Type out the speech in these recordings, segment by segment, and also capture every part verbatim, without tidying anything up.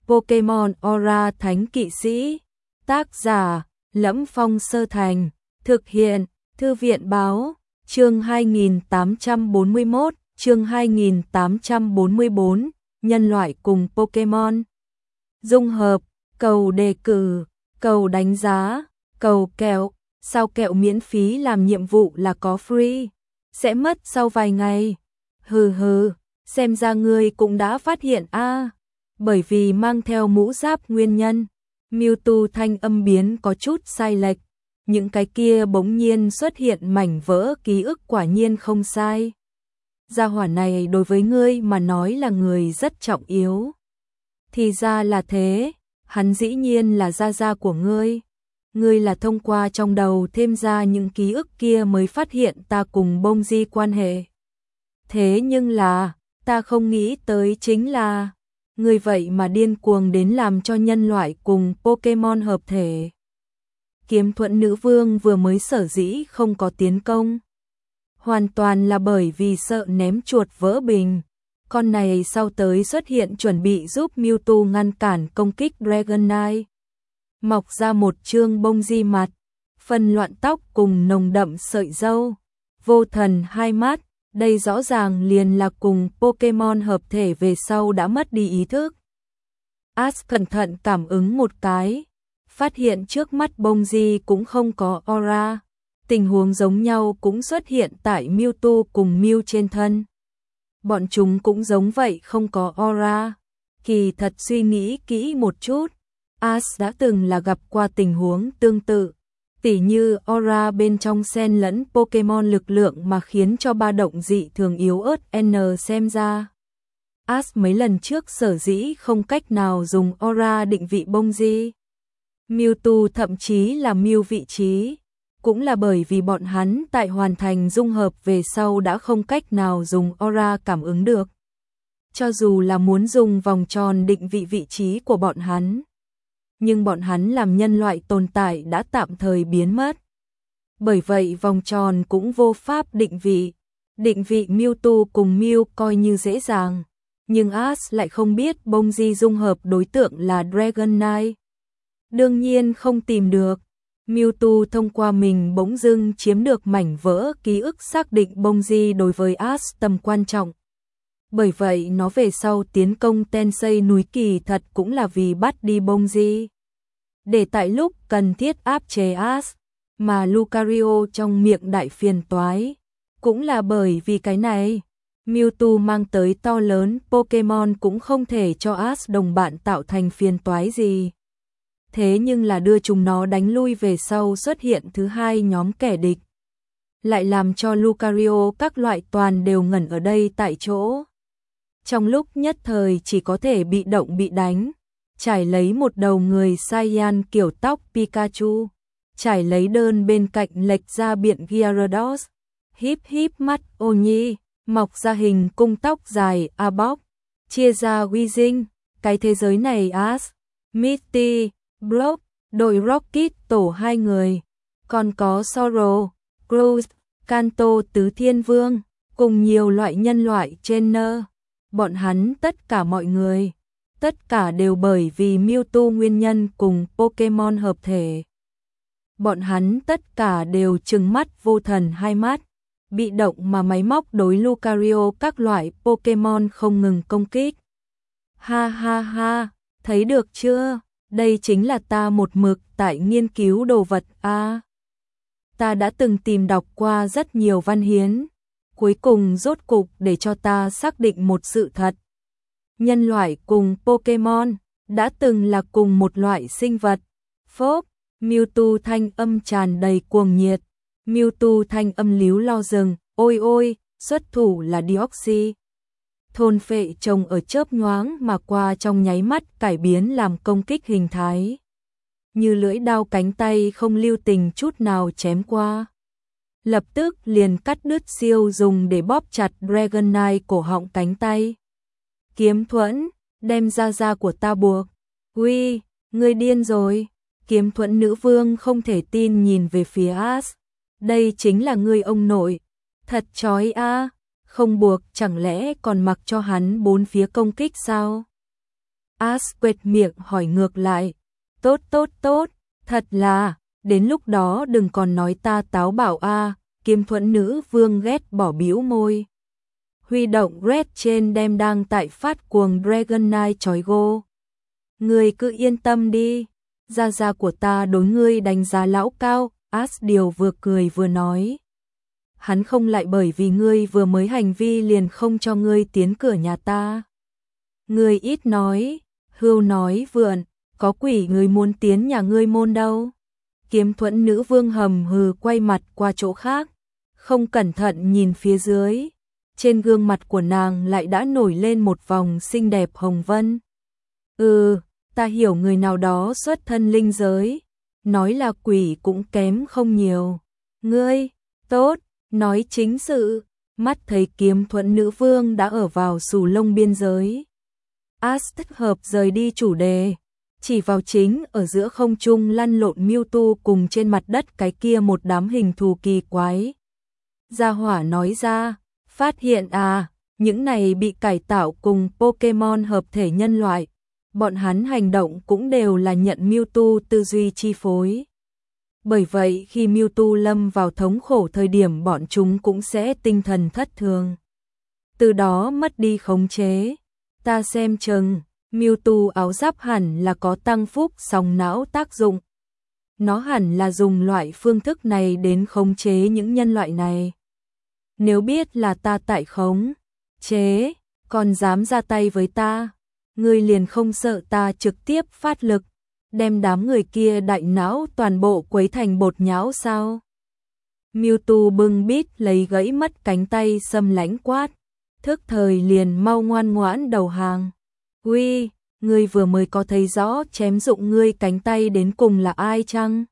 Pokemon Aura Thánh Kỵ Sĩ. Tác giả: Lẫm Phong Sơ Thành. Thực hiện: Thư viện báo. Chương hai nghìn tám trăm bốn mươi mốt, chương hai nghìn tám trăm bốn mươi bốn, nhân loại cùng Pokemon. Dung hợp, cầu đề cử, cầu đánh giá, cầu kẹo, sao kẹo miễn phí làm nhiệm vụ là có free, sẽ mất sau vài ngày. Hừ hừ, xem ra ngươi cũng đã phát hiện a. À, bởi vì mang theo mũ giáp nguyên nhân, Mewtwo thanh âm biến có chút sai lệch. Những cái kia bỗng nhiên xuất hiện mảnh vỡ ký ức quả nhiên không sai. Gia hỏa này đối với ngươi mà nói là người rất trọng yếu. Thì ra là thế, hắn dĩ nhiên là gia gia của ngươi. Ngươi là thông qua trong đầu thêm ra những ký ức kia mới phát hiện ta cùng Bông Di quan hệ. Thế nhưng là, ta không nghĩ tới chính là, ngươi vậy mà điên cuồng đến làm cho nhân loại cùng Pokemon hợp thể. Kiếm Thuẫn nữ vương vừa mới sở dĩ không có tiến công, hoàn toàn là bởi vì sợ ném chuột vỡ bình. Con này sau tới xuất hiện chuẩn bị giúp Mewtwo ngăn cản công kích Dragonite. Mọc ra một trương bông di mặt, phân loạn tóc cùng nồng đậm sợi râu, vô thần hai mắt, đây rõ ràng liền là cùng Pokemon hợp thể về sau đã mất đi ý thức. Ash cẩn thận cảm ứng một cái, phát hiện trước mắt bông di cũng không có aura. Tình huống giống nhau cũng xuất hiện tại Mewtwo cùng Mew trên thân. Bọn chúng cũng giống vậy không có aura. Kỳ thật suy nghĩ kỹ một chút, Ash đã từng là gặp qua tình huống tương tự, tỉ như aura bên trong xen lẫn Pokemon lực lượng mà khiến cho ba động dị thường yếu ớt N xem ra. Ash mấy lần trước sở dĩ không cách nào dùng aura định vị bông di, Mewtwo thậm chí là Mew vị trí, cũng là bởi vì bọn hắn tại hoàn thành dung hợp về sau đã không cách nào dùng aura cảm ứng được. Cho dù là muốn dùng vòng tròn định vị vị trí của bọn hắn, nhưng bọn hắn làm nhân loại tồn tại đã tạm thời biến mất. Bởi vậy vòng tròn cũng vô pháp định vị. Định vị Mewtwo cùng Mew coi như dễ dàng, nhưng Ash lại không biết bông di dung hợp đối tượng là Dragonite. Đương nhiên không tìm được. Mewtwo thông qua mình bỗng dưng chiếm được mảnh vỡ ký ức xác định bông di đối với Ash tầm quan trọng. Bởi vậy nó về sau tiến công Tensei núi kỳ thật cũng là vì bắt đi bông di, để tại lúc cần thiết áp chế Ash, mà Lucario trong miệng đại phiền toái. Cũng là bởi vì cái này, Mewtwo mang tới to lớn Pokemon cũng không thể cho Ash đồng bạn tạo thành phiền toái gì. Thế nhưng là đưa chúng nó đánh lui về sau xuất hiện thứ hai nhóm kẻ địch, lại làm cho Lucario các loại toàn đều ngẩn ở đây tại chỗ. Trong lúc nhất thời chỉ có thể bị động bị đánh, trải lấy một đầu người Saiyan kiểu tóc Pikachu, trải lấy đơn bên cạnh lệch ra biện Gyarados, híp híp mắt ô nhi, mọc ra hình cung tóc dài Arbok, chia ra Weezing, cái thế giới này Ash, Misty, Brock, đội Rocket tổ hai người, còn có Sorrow, Groose, Kanto tứ thiên vương, cùng nhiều loại nhân loại trainer. Bọn hắn tất cả mọi người, tất cả đều bởi vì Mewtwo nguyên nhân cùng Pokemon hợp thể. Bọn hắn tất cả đều trừng mắt vô thần hai mắt, bị động mà máy móc đối Lucario các loại Pokemon không ngừng công kích. Ha ha ha, thấy được chưa? Đây chính là ta một mực tại nghiên cứu đồ vật a. À, ta đã từng tìm đọc qua rất nhiều văn hiến, cuối cùng rốt cục để cho ta xác định một sự thật. Nhân loại cùng Pokemon đã từng là cùng một loại sinh vật. Phốp, Mewtwo thanh âm tràn đầy cuồng nhiệt. Mewtwo thanh âm líu lo rừng, ôi ôi, xuất thủ là Deoxys. Thôn phệ trồng ở chớp nhoáng mà qua trong nháy mắt cải biến làm công kích hình thái. Như lưỡi đao cánh tay không lưu tình chút nào chém qua. Lập tức liền cắt đứt siêu dùng để bóp chặt Dragonite cổ họng cánh tay. Kiếm Thuẫn, đem ra da của ta buộc. Uy, ngươi điên rồi. Kiếm Thuẫn nữ vương không thể tin nhìn về phía Ash. Đây chính là ngươi ông nội. Thật chói a. À. Không buộc chẳng lẽ còn mặc cho hắn bốn phía công kích sao? As quệt miệng hỏi ngược lại. Tốt tốt tốt, thật là, đến lúc đó đừng còn nói ta táo bạo a. Kiếm Thuẫn nữ vương ghét bỏ bĩu môi. Huy động Red trên đem đang tại phát cuồng Dragon Knight chói gô. Ngươi cứ yên tâm đi, gia gia của ta đối ngươi đánh giá lão cao. As điều vừa cười vừa nói. Hắn không lại bởi vì ngươi vừa mới hành vi liền không cho ngươi tiến cửa nhà ta. Ngươi ít nói, hưu nói vượn, có quỷ người muốn tiến nhà ngươi môn đâu. Kiếm Thuẫn nữ vương hầm hừ quay mặt qua chỗ khác, không cẩn thận nhìn phía dưới. Trên gương mặt của nàng lại đã nổi lên một vòng xinh đẹp hồng vân. Ừ, ta hiểu người nào đó xuất thân linh giới, nói là quỷ cũng kém không nhiều. Ngươi, tốt, nói chính sự, mắt thấy Kiếm Thuẫn nữ vương đã ở vào sù lông biên giới. As thích hợp rời đi chủ đề, chỉ vào chính ở giữa không trung lăn lộn Mewtwo cùng trên mặt đất cái kia một đám hình thù kỳ quái. Gia hỏa nói ra, phát hiện à, những này bị cải tạo cùng Pokemon hợp thể nhân loại, bọn hắn hành động cũng đều là nhận Mewtwo tư duy chi phối. Bởi vậy khi Mewtwo lâm vào thống khổ thời điểm bọn chúng cũng sẽ tinh thần thất thường. Từ đó mất đi khống chế. Ta xem chừng, Mewtwo áo giáp hẳn là có tăng phúc sóng não tác dụng. Nó hẳn là dùng loại phương thức này đến khống chế những nhân loại này. Nếu biết là ta tại khống chế, còn dám ra tay với ta, ngươi liền không sợ ta trực tiếp phát lực, đem đám người kia đại não toàn bộ quấy thành bột nhão sao? Mewtwo bưng bít lấy gãy mất cánh tay xâm lãnh quát, thức thời liền mau ngoan ngoãn đầu hàng. Uy, ngươi vừa mới có thấy rõ chém dụng ngươi cánh tay đến cùng là ai chăng?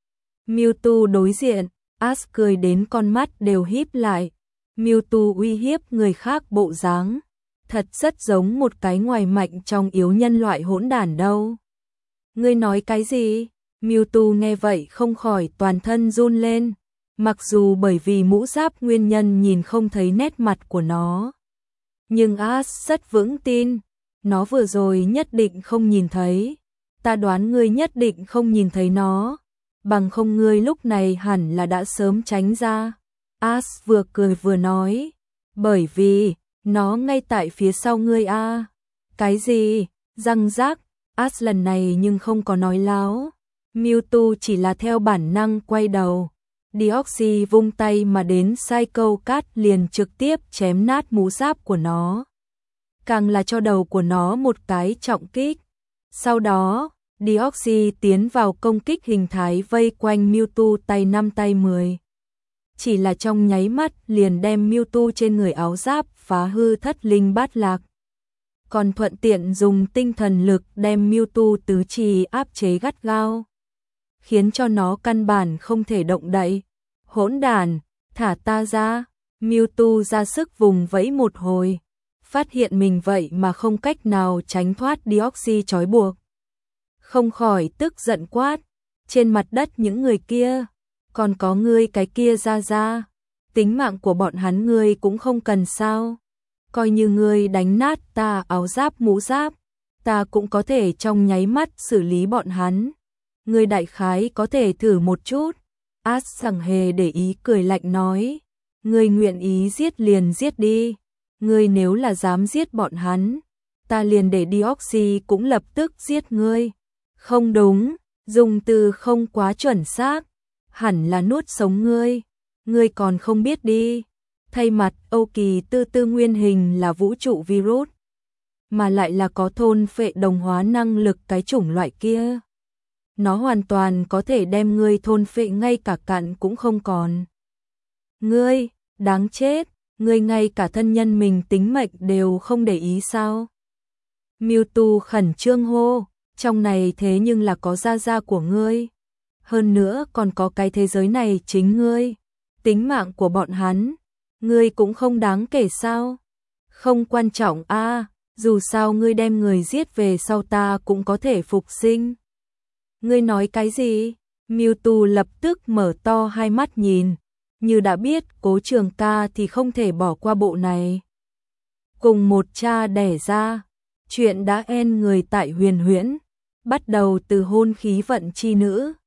Mewtwo đối diện, As cười đến con mắt đều híp lại. Mewtwo uy hiếp người khác bộ dáng, thật rất giống một cái ngoài mạnh trong yếu nhân loại hỗn đản đâu. Ngươi nói cái gì? Mewtwo nghe vậy không khỏi toàn thân run lên, mặc dù bởi vì mũ giáp nguyên nhân nhìn không thấy nét mặt của nó. Nhưng As rất vững tin, nó vừa rồi nhất định không nhìn thấy. Ta đoán ngươi nhất định không nhìn thấy nó, bằng không ngươi lúc này hẳn là đã sớm tránh ra. As vừa cười vừa nói, bởi vì, nó ngay tại phía sau ngươi a. À. Cái gì? Răng rác, As lần này nhưng không có nói láo. Mewtwo chỉ là theo bản năng quay đầu. Deoxys vung tay mà đến Psycho Cat liền trực tiếp chém nát mũ giáp của nó. Càng là cho đầu của nó một cái trọng kích. Sau đó, Deoxys tiến vào công kích hình thái vây quanh Mewtwo tay năm tay mười. Chỉ là trong nháy mắt liền đem Mewtwo trên người áo giáp phá hư thất linh bát lạc. Còn thuận tiện dùng tinh thần lực đem Mewtwo tứ chi áp chế gắt gao, khiến cho nó căn bản không thể động đậy. Hỗn đản, thả ta ra. Mewtwo ra sức vùng vẫy một hồi, phát hiện mình vậy mà không cách nào tránh thoát Deoxys trói buộc. Không khỏi tức giận quát, trên mặt đất những người kia, còn có ngươi cái kia ra ra, tính mạng của bọn hắn ngươi cũng không cần sao? Coi như ngươi đánh nát ta áo giáp mũ giáp, ta cũng có thể trong nháy mắt xử lý bọn hắn. Ngươi đại khái có thể thử một chút. As chẳng hề để ý cười lạnh nói, ngươi nguyện ý giết liền giết đi. Ngươi nếu là dám giết bọn hắn, ta liền để Deoxys cũng lập tức giết ngươi. Không đúng, dùng từ không quá chuẩn xác, hẳn là nuốt sống ngươi. Ngươi còn không biết đi. Thay mặt Âu Kỳ tư tư nguyên hình là vũ trụ virus, mà lại là có thôn phệ đồng hóa năng lực cái chủng loại kia. Nó hoàn toàn có thể đem ngươi thôn phệ ngay cả cặn cũng không còn. Ngươi, đáng chết, ngươi ngay cả thân nhân mình tính mệnh đều không để ý sao? Mewtwo khẩn trương hô, trong này thế nhưng là có gia gia của ngươi. Hơn nữa còn có cái thế giới này chính ngươi. Tính mạng của bọn hắn, ngươi cũng không đáng kể sao? Không quan trọng a, à, dù sao ngươi đem người giết về sau ta cũng có thể phục sinh. Ngươi nói cái gì? Mewtwo lập tức mở to hai mắt nhìn, như đã biết Cố Trường Ca thì không thể bỏ qua bộ này. Cùng một cha đẻ ra, Chuyện đã end người tại Huyền Huyễn, bắt đầu từ hôn khí vận chi nữ.